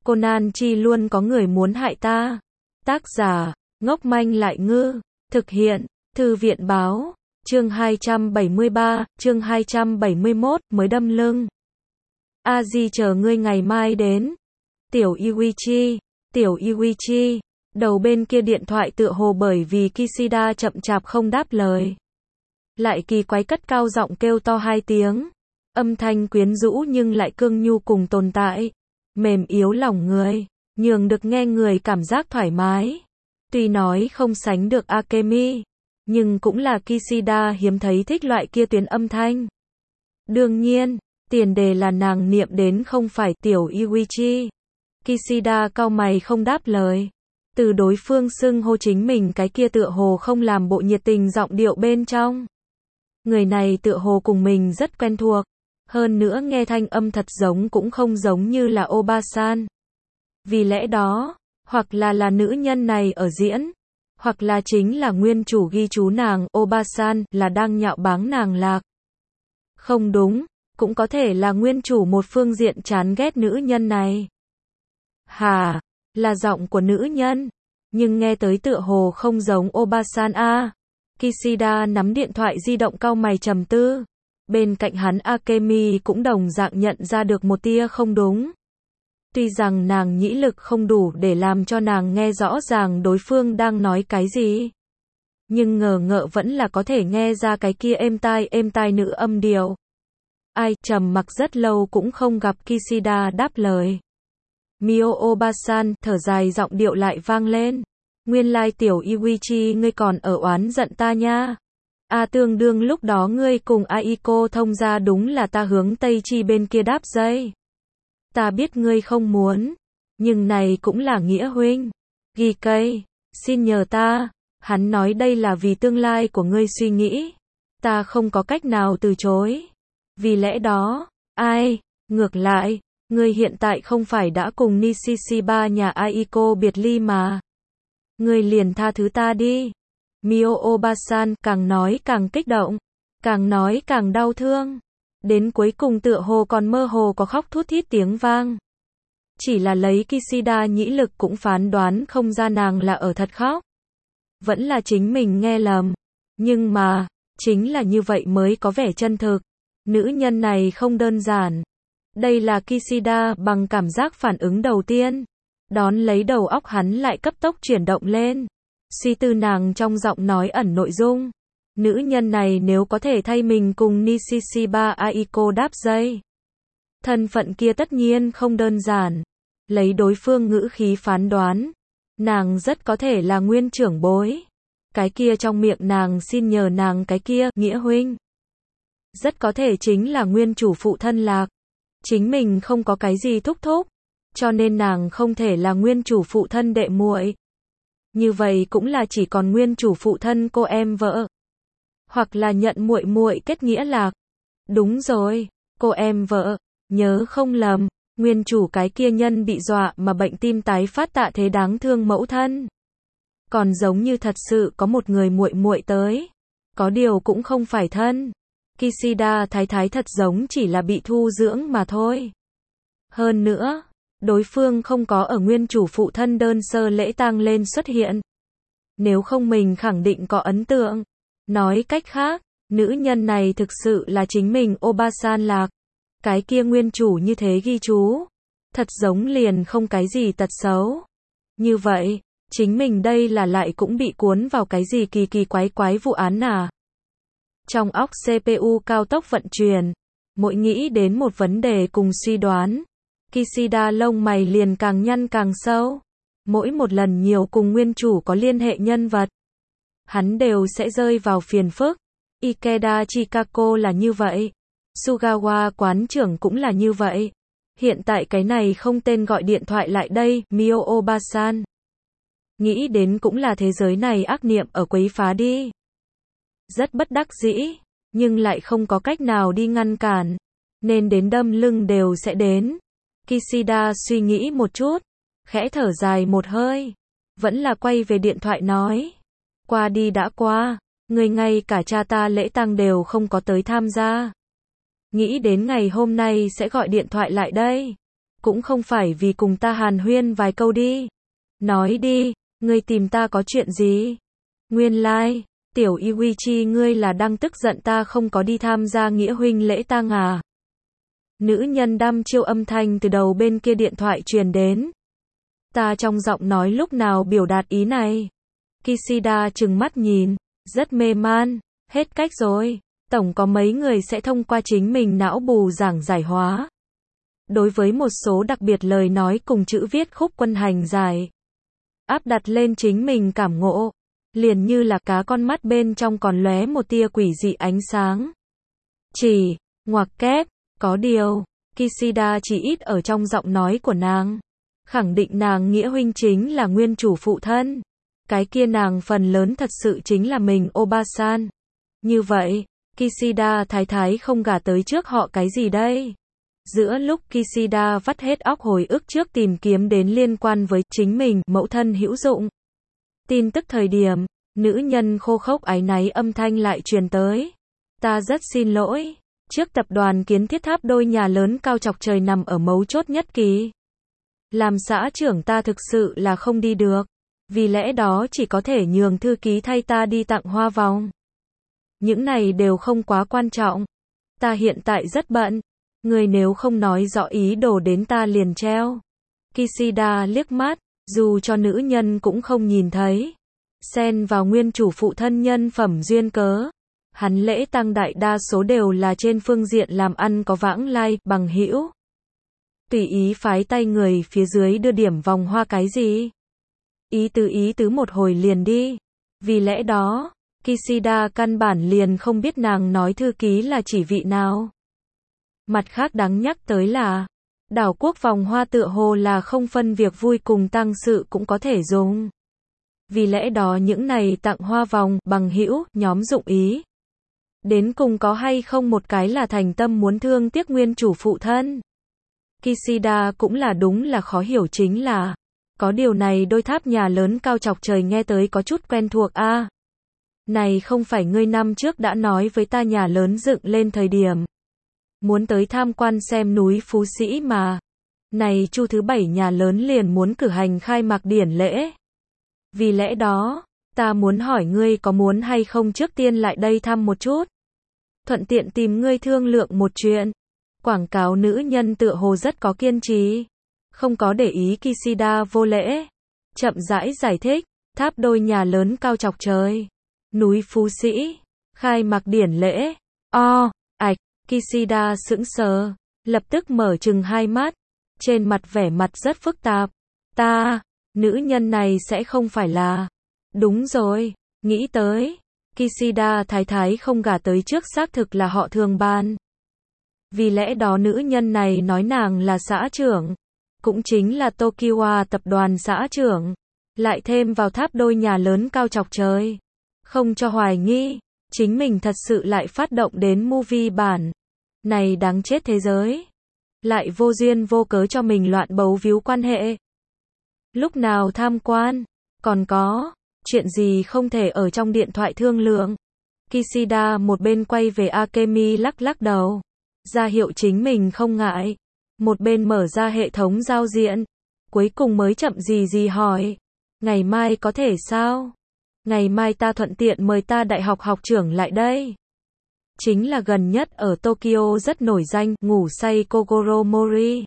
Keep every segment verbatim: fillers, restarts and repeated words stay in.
Conan chi luôn có người muốn hại ta. Tác giả, ngốc manh lại ngư. Thực hiện, Thư viện báo. Chương hai trăm bảy mươi ba, chương hai trăm bảy mươi mốt, mới đâm lưng. A Di chờ ngươi ngày mai đến. Tiểu Yuichi, Tiểu Yuichi. Đầu bên kia điện thoại tựa hồ bởi vì Kishida chậm chạp không đáp lời. Lại kỳ quái cất cao giọng kêu to hai tiếng. Âm thanh quyến rũ nhưng lại cương nhu cùng tồn tại. Mềm yếu lòng người, nhường được nghe người cảm giác thoải mái. Tuy nói không sánh được Akemi, nhưng cũng là Kishida hiếm thấy thích loại kia tuyến âm thanh. Đương nhiên, tiền đề là nàng niệm đến không phải Tiểu Yuichi. Kishida cau mày không đáp lời. Từ đối phương xưng hô chính mình cái kia tựa hồ không làm bộ nhiệt tình giọng điệu bên trong. Người này tựa hồ cùng mình rất quen thuộc. Hơn nữa nghe thanh âm thật giống cũng không giống như là Obasan. Vì lẽ đó, hoặc là là nữ nhân này ở diễn, hoặc là chính là nguyên chủ ghi chú nàng, Obasan, là đang nhạo báng nàng lạc. Không đúng, cũng có thể là nguyên chủ một phương diện chán ghét nữ nhân này. Hà, là giọng của nữ nhân, nhưng nghe tới tựa hồ không giống Obasan a. Kishida nắm điện thoại di động cau mày trầm tư. Bên cạnh hắn Akemi cũng đồng dạng nhận ra được một tia không đúng. Tuy rằng nàng nhĩ lực không đủ để làm cho nàng nghe rõ ràng đối phương đang nói cái gì, nhưng ngờ ngợ vẫn là có thể nghe ra cái kia êm tai êm tai nữ âm điệu. Ai, trầm mặc rất lâu cũng không gặp Kishida đáp lời. Mio Obasan, thở dài giọng điệu lại vang lên. Nguyên lai Tiểu Yuichi ngươi còn ở oán giận ta nha. A tương đương lúc đó ngươi cùng Aiko thông ra đúng là ta hướng Tây Chi bên kia đáp dây. Ta biết ngươi không muốn, nhưng này cũng là nghĩa huynh. Ghi cây, xin nhờ ta. Hắn nói đây là vì tương lai của ngươi suy nghĩ. Ta không có cách nào từ chối. Vì lẽ đó, ai, ngược lại, ngươi hiện tại không phải đã cùng Nishishiba nhà Aiko biệt ly mà. Ngươi liền tha thứ ta đi. Mio Obasan càng nói càng kích động, càng nói càng đau thương. Đến cuối cùng tựa hồ còn mơ hồ có khóc thút thít tiếng vang. Chỉ là lấy Kishida nhĩ lực cũng phán đoán không ra nàng là ở thật khóc. Vẫn là chính mình nghe lầm. Nhưng mà, chính là như vậy mới có vẻ chân thực. Nữ nhân này không đơn giản. Đây là Kishida bằng cảm giác phản ứng đầu tiên. Đón lấy đầu óc hắn lại cấp tốc chuyển động lên. Suy tư nàng trong giọng nói ẩn nội dung. Nữ nhân này nếu có thể thay mình cùng Nishishiba Aiko đáp dây. Thân phận kia tất nhiên không đơn giản. Lấy đối phương ngữ khí phán đoán. Nàng rất có thể là nguyên trưởng bối. Cái kia trong miệng nàng xin nhờ nàng cái kia, nghĩa huynh. Rất có thể chính là nguyên chủ phụ thân lạc. Chính mình không có cái gì thúc thúc. Cho nên nàng không thể là nguyên chủ phụ thân đệ muội. Như vậy cũng là chỉ còn nguyên chủ phụ thân cô em vợ. Hoặc là nhận muội muội kết nghĩa lạc. Đúng rồi, cô em vợ, nhớ không lầm, nguyên chủ cái kia nhân bị dọa mà bệnh tim tái phát tạ thế đáng thương mẫu thân. Còn giống như thật sự có một người muội muội tới. Có điều cũng không phải thân. Kishida thái thái thật giống chỉ là bị thu dưỡng mà thôi. Hơn nữa, đối phương không có ở nguyên chủ phụ thân đơn sơ lễ tang lên xuất hiện. Nếu không mình khẳng định có ấn tượng. Nói cách khác, nữ nhân này thực sự là chính mình Obasan lạc. Cái kia nguyên chủ như thế ghi chú. Thật giống liền không cái gì tật xấu. Như vậy, chính mình đây là lại cũng bị cuốn vào cái gì kỳ kỳ quái quái vụ án à. Trong óc xê pê u cao tốc vận chuyển. Mỗi nghĩ đến một vấn đề cùng suy đoán. Kishida lông mày liền càng nhăn càng sâu. Mỗi một lần nhiều cùng nguyên chủ có liên hệ nhân vật, hắn đều sẽ rơi vào phiền phức. Ikeda Chikako là như vậy. Sugawa quán trưởng cũng là như vậy. Hiện tại cái này không tên gọi điện thoại lại đây, Mio Obasan. Nghĩ đến cũng là thế giới này ác niệm ở quấy phá đi. Rất bất đắc dĩ, nhưng lại không có cách nào đi ngăn cản. Nên đến đâm lưng đều sẽ đến. Kishida suy nghĩ một chút, khẽ thở dài một hơi. Vẫn là quay về điện thoại nói. Qua đi đã qua, người ngay cả cha ta lễ tang đều không có tới tham gia. Nghĩ đến ngày hôm nay sẽ gọi điện thoại lại đây. cũng không phải vì cùng ta hàn huyên vài câu đi. Nói đi, ngươi tìm ta có chuyện gì? Nguyên lai, like, tiểu Iwichi ngươi là đang tức giận ta không có đi tham gia nghĩa huynh lễ tang à? Nữ nhân đăm chiêu âm thanh từ đầu bên kia điện thoại truyền đến. Ta trong giọng nói lúc nào biểu đạt ý này? Kishida trừng mắt nhìn, rất mê man, hết cách rồi. Tổng có mấy người sẽ thông qua chính mình não bù giảng giải hóa. Đối với một số đặc biệt lời nói cùng chữ viết khúc quân hành giải. Áp đặt lên chính mình cảm ngộ. Liền như là cá con mắt bên trong còn lóe một tia quỷ dị ánh sáng. Chỉ, ngoặc kép, có điều, Kishida chỉ ít ở trong giọng nói của nàng. Khẳng định nàng nghĩa huynh chính là nguyên chủ phụ thân. Cái kia nàng phần lớn thật sự chính là mình Obasan. Như vậy, Kishida thái thái không gả tới trước họ cái gì đây? Giữa lúc Kishida vắt hết óc hồi ức trước tìm kiếm đến liên quan với chính mình, mẫu thân hữu dụng. Tin tức thời điểm, nữ nhân khô khốc áy náy âm thanh lại truyền tới. Ta rất xin lỗi. Trước tập đoàn kiến thiết tháp đôi nhà lớn cao chọc trời nằm ở mấu chốt nhất kỳ. Làm xã trưởng ta thực sự là không đi được. Vì lẽ đó chỉ có thể nhường thư ký thay ta đi tặng hoa vòng. Những này đều không quá quan trọng. Ta hiện tại rất bận. Người nếu không nói rõ ý đồ đến ta liền treo. Kishida liếc mắt, dù cho nữ nhân cũng không nhìn thấy. Xen vào nguyên chủ phụ thân nhân phẩm duyên cớ. Hắn lễ tang đại đa số đều là trên phương diện làm ăn có vãng lai, bằng hữu. Tùy ý phái tay người phía dưới đưa điểm vòng hoa cái gì. Ý tứ ý tứ một hồi liền đi. Vì lẽ đó, Kishida căn bản liền không biết nàng nói thư ký là chỉ vị nào. Mặt khác đáng nhắc tới là, đảo quốc vòng hoa tựa hồ là không phân việc vui cùng tang sự cũng có thể dùng. Vì lẽ đó những này tặng hoa vòng, bằng hữu, nhóm dụng ý. Đến cùng có hay không một cái là thành tâm muốn thương tiếc nguyên chủ phụ thân. Kishida cũng là đúng là khó hiểu chính là, có điều này đôi tháp nhà lớn cao chọc trời nghe tới có chút quen thuộc a. À, này không phải ngươi năm trước đã nói với ta nhà lớn dựng lên thời điểm. Muốn tới tham quan xem núi Phú Sĩ mà. Này chu thứ bảy nhà lớn liền muốn cử hành khai mạc điển lễ. Vì lẽ đó, ta muốn hỏi ngươi có muốn hay không trước tiên lại đây thăm một chút. Thuận tiện tìm ngươi thương lượng một chuyện. Quảng cáo nữ nhân tựa hồ rất có kiên trì. Không có để ý Kishida vô lễ. Chậm rãi giải thích, tháp đôi nhà lớn cao chọc trời. Núi Phú Sĩ. Khai mạc điển lễ. O, ạch, Kishida sững sờ. Lập tức mở trừng hai mắt. Trên mặt vẻ mặt rất phức tạp. Ta, nữ nhân này sẽ không phải là. Đúng rồi, nghĩ tới. Kishida thái thái không gả tới trước xác thực là họ Thường Ban. Vì lẽ đó nữ nhân này nói nàng là xã trưởng. Cũng chính là Tokiwa tập đoàn xã trưởng. Lại thêm vào tháp đôi nhà lớn cao chọc trời. Không cho hoài nghi. Chính mình thật sự lại phát động đến movie bản. Này đáng chết thế giới. Lại vô duyên vô cớ cho mình loạn bấu víu quan hệ. Lúc nào tham quan. Còn có. Chuyện gì không thể ở trong điện thoại thương lượng. Kishida một bên quay về Akemi lắc lắc đầu. Ra hiệu chính mình không ngại. Một bên mở ra hệ thống giao diện. Cuối cùng mới chậm gì gì hỏi. Ngày mai có thể sao? Ngày mai ta thuận tiện mời ta đại học học trưởng lại đây. Chính là gần nhất ở Tokyo rất nổi danh, ngủ say Kogoro Mori.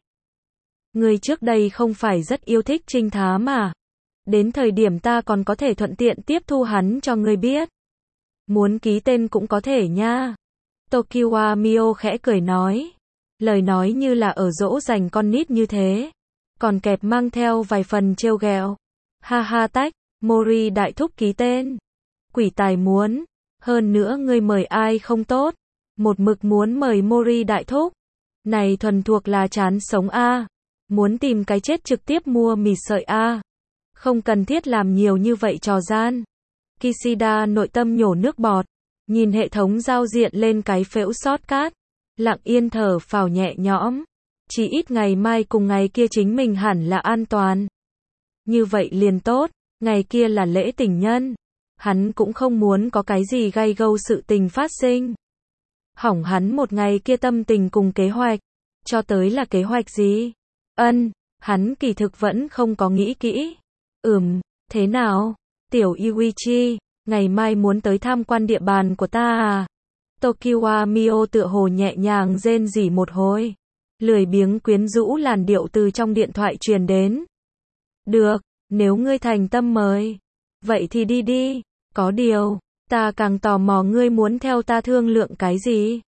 Người trước đây không phải rất yêu thích trinh thám mà. Đến thời điểm ta còn có thể thuận tiện tiếp thu hắn cho người biết. Muốn ký tên cũng có thể nha. Tokiwa Mio khẽ cười nói. Lời nói như là ở dỗ dành con nít như thế. Còn kẹp mang theo vài phần trêu ghẹo. Ha ha tách, Mori đại thúc ký tên. Quỷ tài muốn. Hơn nữa ngươi mời ai không tốt. Một mực muốn mời Mori đại thúc. Này thuần thuộc là chán sống a. Muốn tìm cái chết trực tiếp mua mì sợi a. Không cần thiết làm nhiều như vậy trò gian. Kishida nội tâm nhổ nước bọt. Nhìn hệ thống giao diện lên cái phễu shortcut. Lặng yên thở phào nhẹ nhõm. Chỉ ít ngày mai cùng ngày kia chính mình hẳn là an toàn. Như vậy liền tốt. Ngày kia là lễ tình nhân. Hắn cũng không muốn có cái gì gay gâu sự tình phát sinh. Hỏng hắn một ngày kia tâm tình cùng kế hoạch. Cho tới là kế hoạch gì? Ân, hắn kỳ thực vẫn không có nghĩ kỹ. Ừm, thế nào? Tiểu Yuichi, ngày mai muốn tới tham quan địa bàn của ta à? Tokiwa Mio tựa hồ nhẹ nhàng rên rỉ một hồi. Lười biếng quyến rũ làn điệu từ trong điện thoại truyền đến. Được, nếu ngươi thành tâm mời. Vậy thì đi đi. Có điều, ta càng tò mò ngươi muốn theo ta thương lượng cái gì?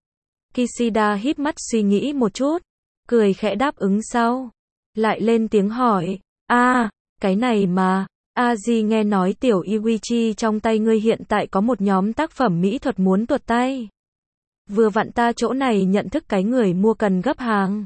Kishida híp mắt suy nghĩ một chút. Cười khẽ đáp ứng sau. Lại lên tiếng hỏi. À, cái này mà. Aji nghe nói tiểu Yuichi trong tay ngươi hiện tại có một nhóm tác phẩm mỹ thuật muốn tuột tay. Vừa vặn ta chỗ này nhận thức cái người mua cần gấp hàng.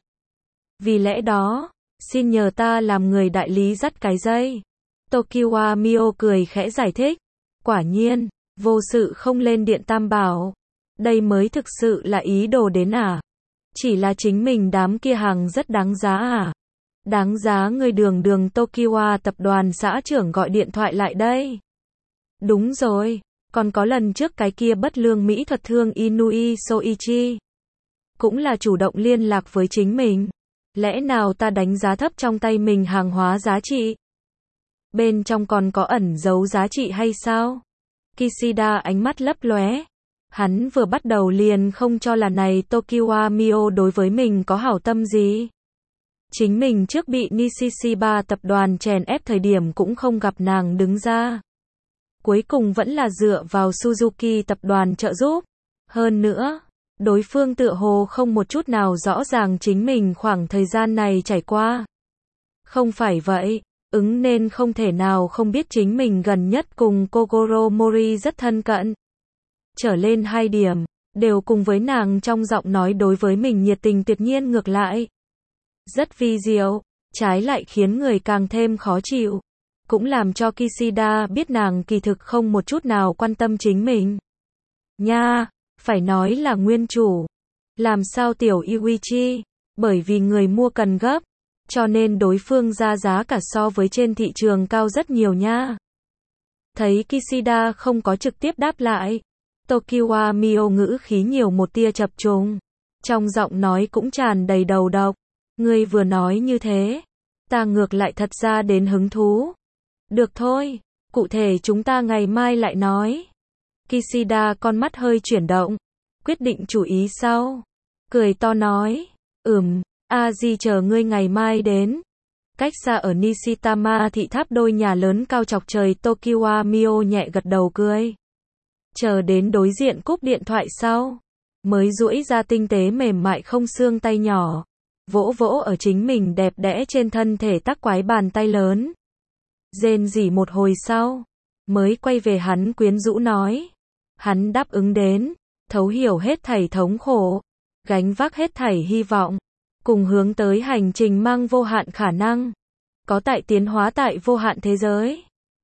Vì lẽ đó, xin nhờ ta làm người đại lý dắt cái dây. Tokiwa Mio cười khẽ giải thích. Quả nhiên, vô sự không lên điện tam bảo. Đây mới thực sự là ý đồ đến à? Chỉ là chính mình đám kia hàng rất đáng giá à? Đáng giá người đường đường Tokiwa tập đoàn xã trưởng gọi điện thoại lại đây. Đúng rồi, còn có lần trước cái kia bất lương mỹ thuật thương Inui Soichi. Cũng là chủ động liên lạc với chính mình. Lẽ nào ta đánh giá thấp trong tay mình hàng hóa giá trị? Bên trong còn có ẩn giấu giá trị hay sao? Kishida ánh mắt lấp lóe. Hắn vừa bắt đầu liền không cho là này Tokiwa Mio đối với mình có hảo tâm gì. Chính mình trước bị Nishiba tập đoàn chèn ép thời điểm cũng không gặp nàng đứng ra. Cuối cùng vẫn là dựa vào Suzuki tập đoàn trợ giúp. Hơn nữa, đối phương tựa hồ không một chút nào rõ ràng chính mình khoảng thời gian này trải qua. Không phải vậy, ứng nên không thể nào không biết chính mình gần nhất cùng Kogoro Mori rất thân cận. Trở lên hai điểm, đều cùng với nàng trong giọng nói đối với mình nhiệt tình tuyệt nhiên ngược lại. Rất vi diệu, trái lại khiến người càng thêm khó chịu. Cũng làm cho Kishida biết nàng kỳ thực không một chút nào quan tâm chính mình. Nha, phải nói là nguyên chủ. Làm sao tiểu Yuichi, bởi vì người mua cần gấp, cho nên đối phương ra giá cả so với trên thị trường cao rất nhiều nha. Thấy Kishida không có trực tiếp đáp lại, Tokiwa Mio ngữ khí nhiều một tia chập trùng. Trong giọng nói cũng tràn đầy đầu độc. Ngươi vừa nói như thế, ta ngược lại thật ra đến hứng thú. Được thôi, cụ thể chúng ta ngày mai lại nói. Kishida con mắt hơi chuyển động, quyết định chủ ý sau. Cười to nói, ừm, Aji chờ ngươi ngày mai đến. Cách xa ở Nishitama thị tháp đôi nhà lớn cao chọc trời Tokiwa Mio nhẹ gật đầu cười. Chờ đến đối diện cúp điện thoại sau, mới duỗi ra tinh tế mềm mại không xương tay nhỏ. Vỗ vỗ ở chính mình đẹp đẽ trên thân thể tắc quái bàn tay lớn. Rên rỉ một hồi sau, mới quay về hắn quyến rũ nói. Hắn đáp ứng đến, thấu hiểu hết thảy thống khổ, gánh vác hết thảy hy vọng, cùng hướng tới hành trình mang vô hạn khả năng, có tại tiến hóa tại vô hạn thế giới.